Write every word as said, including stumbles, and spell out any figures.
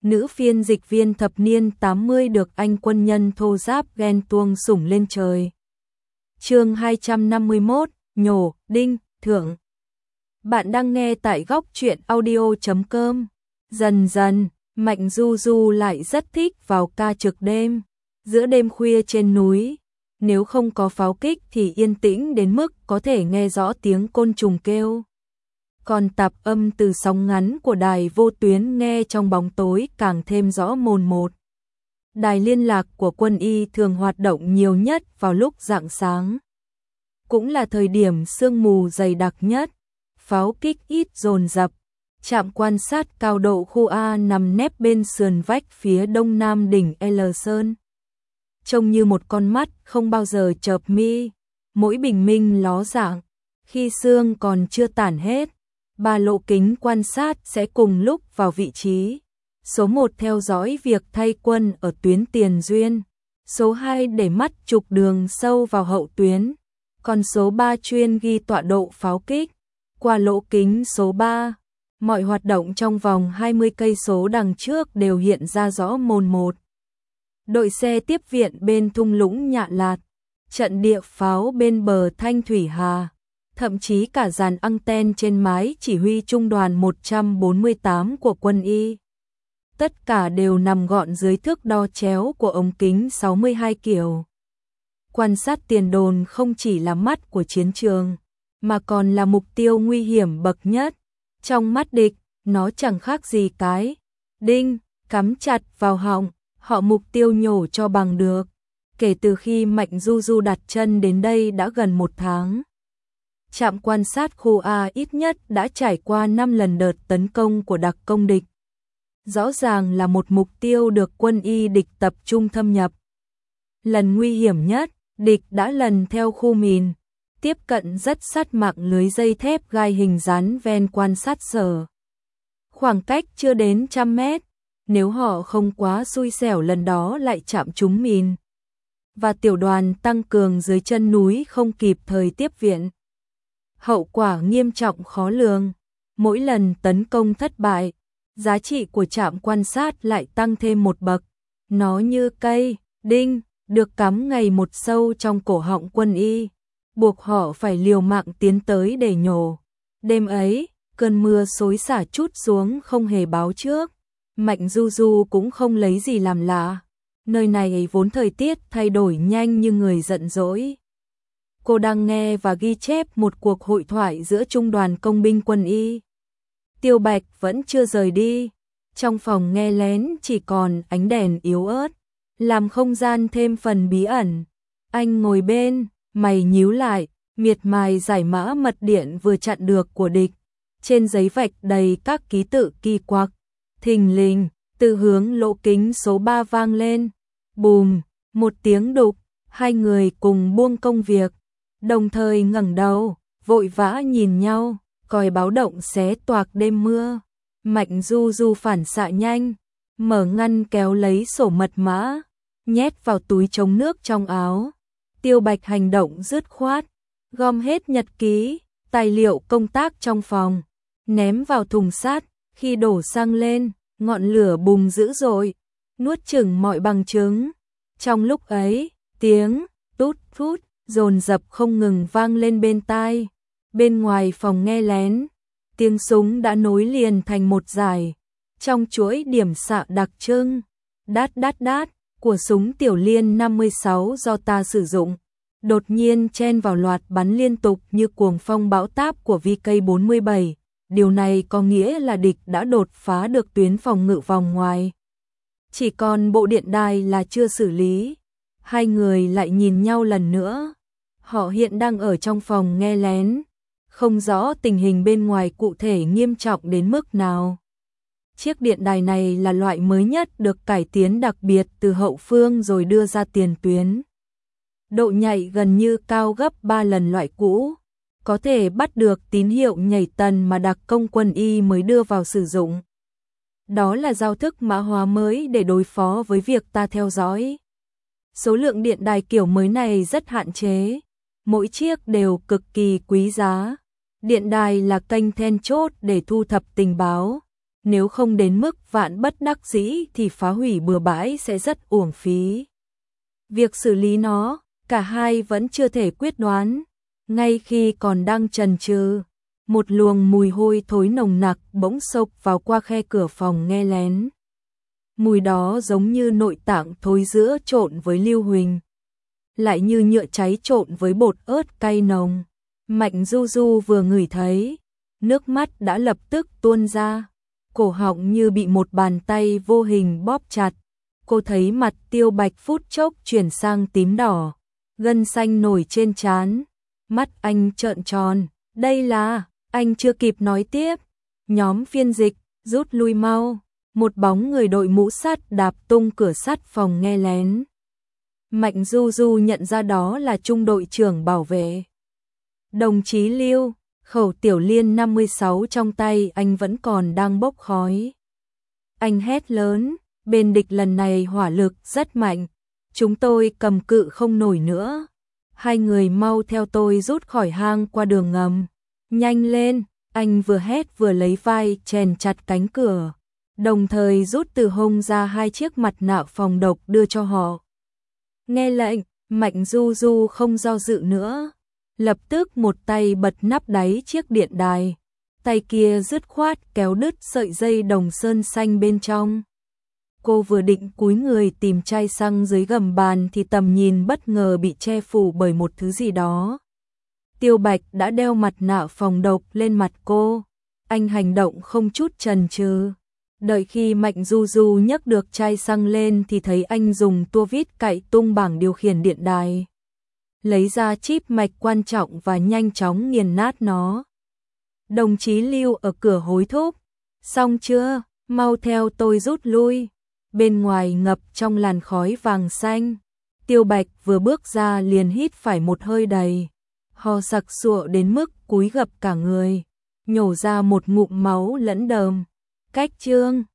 nữ phiên dịch viên thập niên tám mươi được anh quân nhân thô giáp ghen tuông sủng lên trời. Chương hai trăm năm mươi mốt, nhổ, đinh, thưởng. Bạn đang nghe tại góc truyện audio chấm com. Dần dần, Mạnh Du Du lại rất thích vào ca trực đêm, giữa đêm khuya trên núi. Nếu không có pháo kích thì yên tĩnh đến mức có thể nghe rõ tiếng côn trùng kêu. Còn tạp âm từ sóng ngắn của đài vô tuyến nghe trong bóng tối càng thêm rõ mồn một. Đài liên lạc của quân y thường hoạt động nhiều nhất vào lúc rạng sáng. Cũng là thời điểm sương mù dày đặc nhất, pháo kích ít dồn dập. Trạm quan sát cao độ khu A nằm nép bên sườn vách phía đông nam đỉnh L Sơn. Trông như một con mắt không bao giờ chợp mi, mỗi bình minh ló dạng. Khi sương còn chưa tản hết, ba lỗ kính quan sát sẽ cùng lúc vào vị trí. Số một theo dõi việc thay quân ở tuyến tiền duyên, số hai để mắt trục đường sâu vào hậu tuyến, còn số ba chuyên ghi tọa độ pháo kích. Qua lỗ kính số ba, mọi hoạt động trong vòng hai mươi cây số đằng trước đều hiện ra rõ mồn một. Đội xe tiếp viện bên thung lũng Nhạ Lạt, trận địa pháo bên bờ Thanh Thủy Hà, thậm chí cả dàn anten trên mái chỉ huy trung đoàn một trăm bốn mươi tám của quân y. Tất cả đều nằm gọn dưới thước đo chéo của ống kính sáu mươi hai kiểu. Quan sát tiền đồn không chỉ là mắt của chiến trường, mà còn là mục tiêu nguy hiểm bậc nhất. Trong mắt địch, nó chẳng khác gì cái đinh cắm chặt vào họng, họ mục tiêu nhổ cho bằng được. Kể từ khi Mạnh Du Du đặt chân đến đây đã gần một tháng, trạm quan sát khu A ít nhất đã trải qua năm lần đợt tấn công của đặc công địch. Rõ ràng là một mục tiêu được quân y địch tập trung thâm nhập. Lần nguy hiểm nhất, địch đã lần theo khu mìn, tiếp cận rất sát mạng lưới dây thép gai hình rắn ven quan sát sở. Khoảng cách chưa đến trăm mét, nếu họ không quá xui xẻo lần đó lại chạm trúng mìn. Và tiểu đoàn tăng cường dưới chân núi không kịp thời tiếp viện. Hậu quả nghiêm trọng khó lường, mỗi lần tấn công thất bại, giá trị của trạm quan sát lại tăng thêm một bậc. Nó như cây đinh được cắm ngày một sâu trong cổ họng quân y, buộc họ phải liều mạng tiến tới để nhổ. Đêm ấy, cơn mưa xối xả trút xuống không hề báo trước. Mạnh Du Du cũng không lấy gì làm lạ. Nơi này vốn thời tiết thay đổi nhanh như người giận dỗi. Cô đang nghe và ghi chép một cuộc hội thoại giữa trung đoàn công binh quân y. Tiêu Bạch vẫn chưa rời đi. Trong phòng nghe lén chỉ còn ánh đèn yếu ớt, làm không gian thêm phần bí ẩn. Anh ngồi bên, mày nhíu lại, miệt mài giải mã mật điện vừa chặn được của địch. Trên giấy vạch đầy các ký tự kỳ quặc. Thình lình, từ hướng lỗ kính số ba vang lên. Bùm, một tiếng đục, hai người cùng buông công việc, đồng thời ngẩng đầu, vội vã nhìn nhau, còi báo động xé toạc đêm mưa. Mạnh Du Du phản xạ nhanh, mở ngăn kéo lấy sổ mật mã, nhét vào túi chống nước trong áo. Tiêu Bạch hành động dứt khoát, gom hết nhật ký, tài liệu công tác trong phòng, ném vào thùng sắt. Khi đổ xăng lên, ngọn lửa bùng dữ dội, nuốt chửng mọi bằng chứng. Trong lúc ấy, tiếng tút tút dồn dập không ngừng vang lên bên tai. Bên ngoài phòng nghe lén, tiếng súng đã nối liền thành một dải. Trong chuỗi điểm xạ đặc trưng, đát đát đát của súng tiểu liên năm mươi sáu do ta sử dụng, đột nhiên chen vào loạt bắn liên tục như cuồng phong bão táp của V K bốn mươi bảy. Điều này có nghĩa là địch đã đột phá được tuyến phòng ngự vòng ngoài. Chỉ còn bộ điện đài là chưa xử lý. Hai người lại nhìn nhau lần nữa. Họ hiện đang ở trong phòng nghe lén, không rõ tình hình bên ngoài cụ thể nghiêm trọng đến mức nào. Chiếc điện đài này là loại mới nhất được cải tiến đặc biệt từ hậu phương rồi đưa ra tiền tuyến. Độ nhạy gần như cao gấp ba lần loại cũ, có thể bắt được tín hiệu nhảy tần mà đặc công quân y mới đưa vào sử dụng. Đó là giao thức mã hóa mới để đối phó với việc ta theo dõi. Số lượng điện đài kiểu mới này rất hạn chế, mỗi chiếc đều cực kỳ quý giá. Điện đài là kênh then chốt để thu thập tình báo. nếu không đến mức vạn bất đắc dĩ thì phá hủy bừa bãi sẽ rất uổng phí. Việc xử lý nó, cả hai vẫn chưa thể quyết đoán. Ngay khi còn đang chần chừ, một luồng mùi hôi thối nồng nặc bỗng xộc vào qua khe cửa phòng nghe lén. Mùi đó giống như nội tạng thối rữa trộn với lưu huỳnh, lại như nhựa cháy trộn với bột ớt cay nồng. Mạnh Du Du vừa ngửi thấy, nước mắt đã lập tức tuôn ra, cổ họng như bị một bàn tay vô hình bóp chặt. Cô thấy mặt Tiêu Bạch phút chốc chuyển sang tím đỏ, gân xanh nổi trên trán, mắt anh trợn tròn. Đây là, anh chưa kịp nói tiếp, nhóm phiên dịch, rút lui mau. Một bóng người đội mũ sắt đạp tung cửa sắt phòng nghe lén. Mạnh Du Du nhận ra đó là trung đội trưởng bảo vệ. Đồng chí Lưu, khẩu tiểu liên năm mươi sáu trong tay anh vẫn còn đang bốc khói. Anh hét lớn, bên địch lần này hỏa lực rất mạnh, chúng tôi cầm cự không nổi nữa. Hai người mau theo tôi rút khỏi hang qua đường ngầm. Nhanh lên, anh vừa hét vừa lấy vai chèn chặt cánh cửa, đồng thời rút từ hông ra hai chiếc mặt nạ phòng độc đưa cho họ. Nghe lệnh, Mạnh Du Du không do dự nữa, lập tức một tay bật nắp đáy chiếc điện đài, tay kia dứt khoát kéo đứt sợi dây đồng sơn xanh bên trong. Cô vừa định cúi người tìm chai xăng dưới gầm bàn thì tầm nhìn bất ngờ bị che phủ bởi một thứ gì đó. Tiêu Bạch đã đeo mặt nạ phòng độc lên mặt cô, anh hành động không chút chần chừ. Đợi khi Mạnh Du Du nhấc được chai xăng lên thì thấy anh dùng tua vít cạy tung bảng điều khiển điện đài, lấy ra chip mạch quan trọng và nhanh chóng nghiền nát nó. Đồng chí Lưu ở cửa hối thúc, xong chưa, mau theo tôi rút lui. Bên ngoài ngập trong làn khói vàng xanh, Tiêu Bạch vừa bước ra liền hít phải một hơi đầy, ho sặc sụa đến mức cúi gập cả người, nhổ ra một ngụm máu lẫn đờm. Cách chương